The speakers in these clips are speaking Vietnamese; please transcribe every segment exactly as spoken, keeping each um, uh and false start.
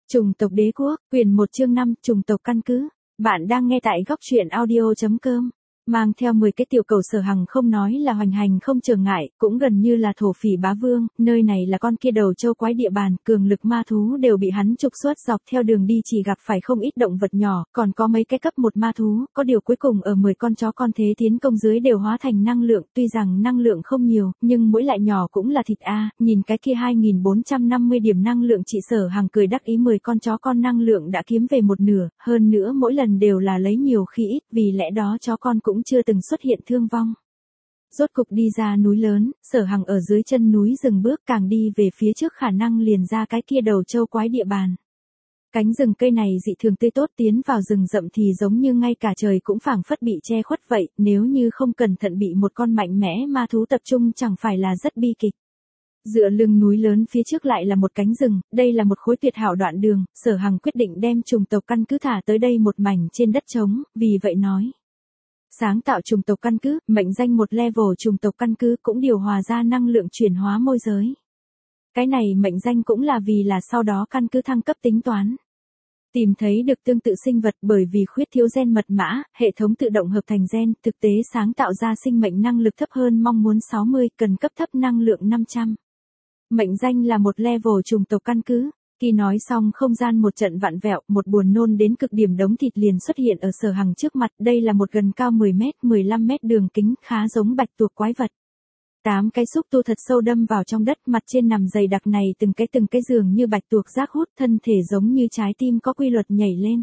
Chủng tộc đế quốc, quyền một chương năm, chủng tộc căn cứ. Bạn đang nghe tại góc truyện audio chấm com. Mang theo mười cái tiểu cầu Sở Hằng không nói là hoành hành không chừng ngại, cũng gần như là thổ phỉ bá vương, nơi này là con kia đầu châu quái địa bàn, cường lực ma thú đều bị hắn trục xuất dọc theo đường đi chỉ gặp phải không ít động vật nhỏ, còn có mấy cái cấp một ma thú, có điều cuối cùng ở mười con chó con thế tiến công dưới đều hóa thành năng lượng, tuy rằng năng lượng không nhiều, nhưng mỗi lại nhỏ cũng là thịt a, nhìn cái kia hai nghìn bốn trăm năm mươi điểm năng lượng chị Sở Hằng cười đắc ý mười con chó con năng lượng đã kiếm về một nửa, hơn nữa mỗi lần đều là lấy nhiều khi ít, vì lẽ đó chó con cũng chưa từng xuất hiện thương vong. Rốt cục đi ra núi lớn, Sở Hằng ở dưới chân núi dừng bước, càng đi về phía trước khả năng liền ra cái kia đầu châu quái địa bàn. Cánh rừng cây này dị thường tươi tốt, tiến vào rừng rậm thì giống như ngay cả trời cũng phảng phất bị che khuất vậy, nếu như không cẩn thận bị một con mạnh mẽ ma thú tập trung chẳng phải là rất bi kịch. Dựa lưng núi lớn phía trước lại là một cánh rừng, đây là một khối tuyệt hảo đoạn đường, Sở Hằng quyết định đem chủng tộc căn cứ thả tới đây một mảnh trên đất trống, vì vậy nói. Sáng tạo chủng tộc căn cứ, mệnh danh một level chủng tộc căn cứ cũng điều hòa ra năng lượng chuyển hóa môi giới. Cái này mệnh danh cũng là vì là sau đó căn cứ thăng cấp tính toán. Tìm thấy được tương tự sinh vật bởi vì khuyết thiếu gen mật mã, hệ thống tự động hợp thành gen, thực tế sáng tạo ra sinh mệnh năng lực thấp hơn mong muốn sáu mươi, cần cấp thấp năng lượng năm trăm. Mệnh danh là một level chủng tộc căn cứ. Khi nói xong không gian một trận vặn vẹo, một buồn nôn đến cực điểm đống thịt liền xuất hiện ở Sở Hằng trước mặt, đây là một gần cao mười mét, mười lăm mét đường kính, khá giống bạch tuộc quái vật. Tám cái xúc tu thật sâu đâm vào trong đất, mặt trên nằm dày đặc này từng cái từng cái giường như bạch tuộc giác hút, thân thể giống như trái tim có quy luật nhảy lên.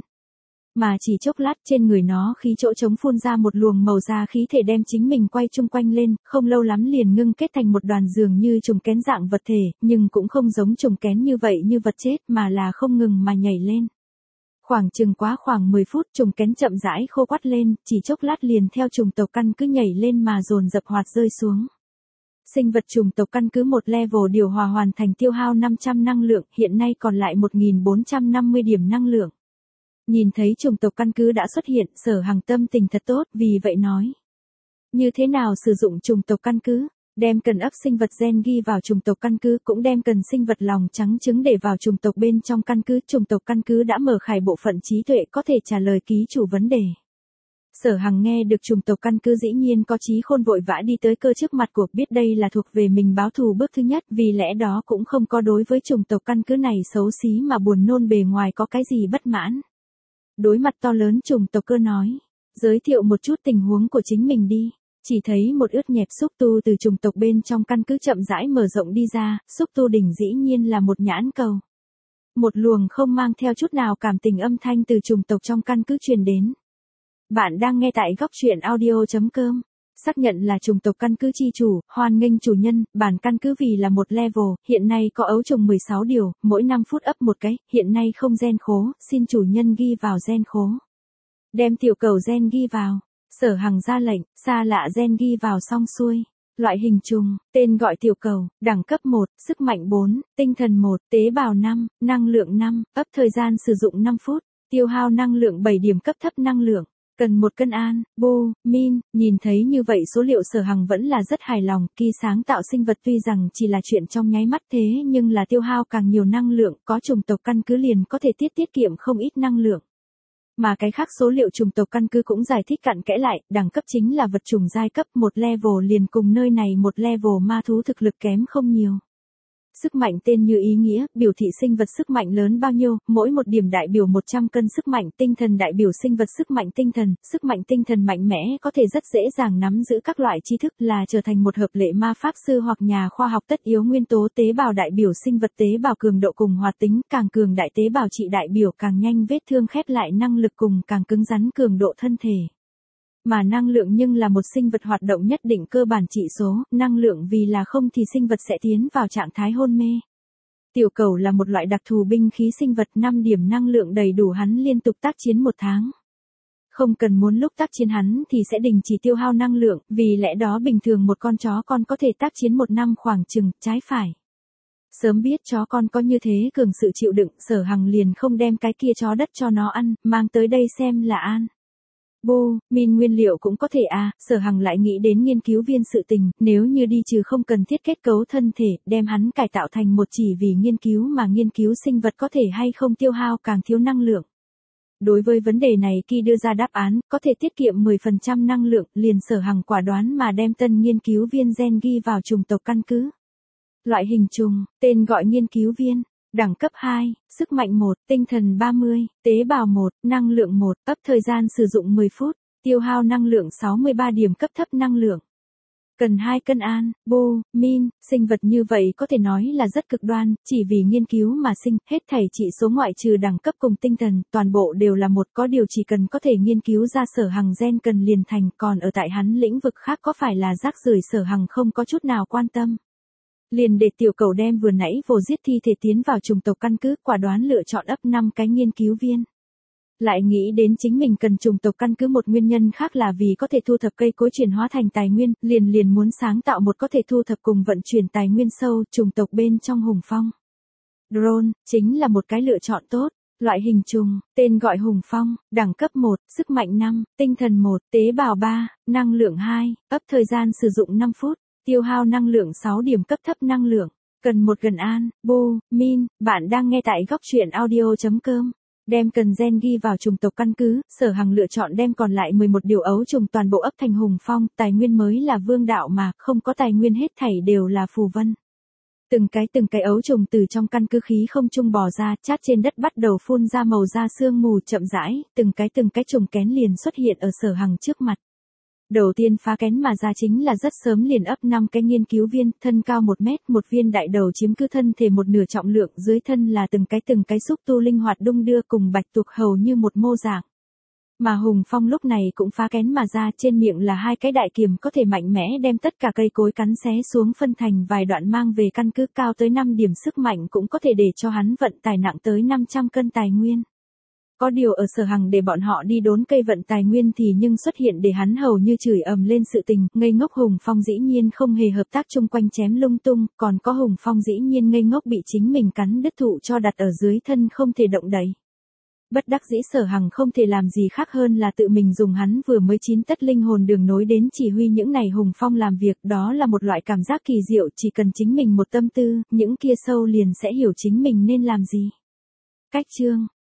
Mà chỉ chốc lát trên người nó khí chỗ trống phun ra một luồng màu da khí thể đem chính mình quay chung quanh lên, không lâu lắm liền ngưng kết thành một đoàn dường như trùng kén dạng vật thể, nhưng cũng không giống trùng kén như vậy như vật chết mà là không ngừng mà nhảy lên. Khoảng chừng quá khoảng mười phút trùng kén chậm rãi khô quắt lên, chỉ chốc lát liền theo chủng tộc căn cứ nhảy lên mà dồn dập hoạt rơi xuống. Sinh vật chủng tộc căn cứ một level điều hòa hoàn thành tiêu hao năm trăm năng lượng, hiện nay còn lại một nghìn bốn trăm năm mươi điểm năng lượng. Nhìn thấy chủng tộc căn cứ đã xuất hiện, Sở Hằng tâm tình thật tốt, vì vậy nói. Như thế nào sử dụng chủng tộc căn cứ? Đem cần ấp sinh vật gen ghi vào chủng tộc căn cứ, cũng đem cần sinh vật lòng trắng trứng để vào chủng tộc bên trong căn cứ. Chủng tộc căn cứ đã mở khải bộ phận trí tuệ có thể trả lời ký chủ vấn đề. Sở Hằng nghe được chủng tộc căn cứ dĩ nhiên có trí khôn vội vã đi tới cơ trước mặt cuộc, biết đây là thuộc về mình báo thù bước thứ nhất, vì lẽ đó cũng không có đối với chủng tộc căn cứ này xấu xí mà buồn nôn bề ngoài có cái gì bất mãn. Đối mặt to lớn chủng tộc cơ nói, giới thiệu một chút tình huống của chính mình đi. Chỉ thấy một ướt nhẹp xúc tu từ chủng tộc bên trong căn cứ chậm rãi mở rộng đi ra, xúc tu đỉnh dĩ nhiên là một nhãn cầu. Một luồng không mang theo chút nào cảm tình âm thanh từ chủng tộc trong căn cứ truyền đến. Bạn đang nghe tại góc truyện audio chấm com. Xác nhận là chủng tộc căn cứ chi chủ, hoan nghênh chủ nhân, bản căn cứ vì là một level, hiện nay có ấu trùng mười sáu điều, mỗi năm phút ấp một cái, hiện nay không gen khố, xin chủ nhân ghi vào gen khố. Đem tiểu cầu gen ghi vào. Sở Hằng ra lệnh, xa lạ gen ghi vào xong xuôi. Loại hình trùng, tên gọi tiểu cầu, đẳng cấp một, sức mạnh bốn, tinh thần một, tế bào năm, năng lượng năm, ấp thời gian sử dụng năm phút, tiêu hao năng lượng bảy điểm, cấp thấp năng lượng. Cần một cân an, bu, min, nhìn thấy như vậy số liệu Sở Hằng vẫn là rất hài lòng, kỳ sáng tạo sinh vật tuy rằng chỉ là chuyện trong nháy mắt thế nhưng là tiêu hao càng nhiều năng lượng, có chủng tộc căn cứ liền có thể tiết tiết kiệm không ít năng lượng. Mà cái khác số liệu chủng tộc căn cứ cũng giải thích cặn kẽ lại, đẳng cấp chính là vật chủng giai cấp, một level liền cùng nơi này một level ma thú thực lực kém không nhiều. Sức mạnh tên như ý nghĩa, biểu thị sinh vật sức mạnh lớn bao nhiêu, mỗi một điểm đại biểu một trăm cân sức mạnh, tinh thần đại biểu sinh vật sức mạnh tinh thần, sức mạnh tinh thần mạnh mẽ có thể rất dễ dàng nắm giữ các loại tri thức, là trở thành một hợp lệ ma pháp sư hoặc nhà khoa học tất yếu. Nguyên tố tế bào đại biểu sinh vật tế bào cường độ cùng hoạt tính, càng cường đại tế bào trị đại biểu càng nhanh vết thương khép lại năng lực cùng càng cứng rắn cường độ thân thể. Mà năng lượng nhưng là một sinh vật hoạt động nhất định cơ bản trị số, năng lượng vì là không thì sinh vật sẽ tiến vào trạng thái hôn mê. Tiểu cầu là một loại đặc thù binh khí sinh vật, năm điểm năng lượng đầy đủ hắn liên tục tác chiến một tháng. Không cần muốn lúc tác chiến hắn thì sẽ đình chỉ tiêu hao năng lượng, vì lẽ đó bình thường một con chó con có thể tác chiến một năm khoảng chừng, trái phải. Sớm biết chó con có như thế cường sự chịu đựng, Sở Hằng liền không đem cái kia chó đất cho nó ăn, mang tới đây xem là an. Bô, min nguyên liệu cũng có thể à, Sở Hằng lại nghĩ đến nghiên cứu viên sự tình, nếu như đi trừ không cần thiết kết cấu thân thể, đem hắn cải tạo thành một chỉ vì nghiên cứu mà nghiên cứu sinh vật có thể hay không tiêu hao càng thiếu năng lượng. Đối với vấn đề này khi đưa ra đáp án, có thể tiết kiệm mười phần trăm năng lượng, liền Sở Hằng quả đoán mà đem tân nghiên cứu viên gen ghi vào chủng tộc căn cứ. Loại hình trùng, tên gọi nghiên cứu viên, đẳng cấp hai, sức mạnh một, tinh thần ba mươi, tế bào một, năng lượng một, ấp thời gian sử dụng mười phút, tiêu hao năng lượng sáu mươi ba điểm cấp thấp năng lượng. Cần hai cân an, bô, min, sinh vật như vậy có thể nói là rất cực đoan, chỉ vì nghiên cứu mà sinh, hết thảy chỉ số ngoại trừ đẳng cấp cùng tinh thần, toàn bộ đều là một, có điều chỉ cần có thể nghiên cứu ra Sở Hằng gen cần liền thành, còn ở tại hắn lĩnh vực khác có phải là rác rưởi Sở Hằng không có chút nào quan tâm. Liền để tiểu cầu đem vừa nãy vồ giết thi thể tiến vào chủng tộc căn cứ, quả đoán lựa chọn ấp năm cái nghiên cứu viên. Lại nghĩ đến chính mình cần chủng tộc căn cứ một nguyên nhân khác là vì có thể thu thập cây cối chuyển hóa thành tài nguyên, liền liền muốn sáng tạo một có thể thu thập cùng vận chuyển tài nguyên sâu, chủng tộc bên trong Hùng Phong. Drone, chính là một cái lựa chọn tốt. Loại hình trùng, tên gọi Hùng Phong, đẳng cấp một, sức mạnh năm, tinh thần một, tế bào ba, năng lượng hai, ấp thời gian sử dụng năm phút, tiêu hao năng lượng sáu điểm cấp thấp năng lượng. Cần một gần an, bô, min, bạn đang nghe tại góc truyện audio chấm com. Đem cần gen ghi vào chủng tộc căn cứ, Sở Hằng lựa chọn đem còn lại mười một điều ấu trùng toàn bộ ấp thành Hùng Phong, tài nguyên mới là vương đạo mà, không có tài nguyên hết thảy đều là phù vân. Từng cái từng cái ấu trùng từ trong căn cứ khí không trung bò ra, chát trên đất bắt đầu phun ra màu da sương mù chậm rãi, từng cái từng cái trùng kén liền xuất hiện ở Sở Hằng trước mặt. Đầu tiên phá kén mà ra chính là rất sớm liền ấp năm cái nghiên cứu viên, thân cao một mét, một viên đại đầu chiếm cứ thân thể một nửa trọng lượng, dưới thân là từng cái từng cái xúc tu linh hoạt đung đưa cùng bạch tuộc hầu như một mô dạng. Mà Hùng Phong lúc này cũng phá kén mà ra, trên miệng là hai cái đại kiềm có thể mạnh mẽ đem tất cả cây cối cắn xé xuống phân thành vài đoạn mang về căn cứ, cao tới năm điểm sức mạnh cũng có thể để cho hắn vận tải nặng tới năm trăm cân tài nguyên. Có điều ở Sở Hằng để bọn họ đi đốn cây vận tài nguyên thì nhưng xuất hiện để hắn hầu như chửi ầm lên sự tình, ngây ngốc Hùng Phong dĩ nhiên không hề hợp tác, chung quanh chém lung tung, còn có Hùng Phong dĩ nhiên ngây ngốc bị chính mình cắn đứt thụ cho đặt ở dưới thân không thể động đậy. Bất đắc dĩ Sở Hằng không thể làm gì khác hơn là tự mình dùng hắn vừa mới chín tất linh hồn đường nối đến chỉ huy những này Hùng Phong làm việc, đó là một loại cảm giác kỳ diệu, chỉ cần chính mình một tâm tư, những kia sâu liền sẽ hiểu chính mình nên làm gì. Cách chương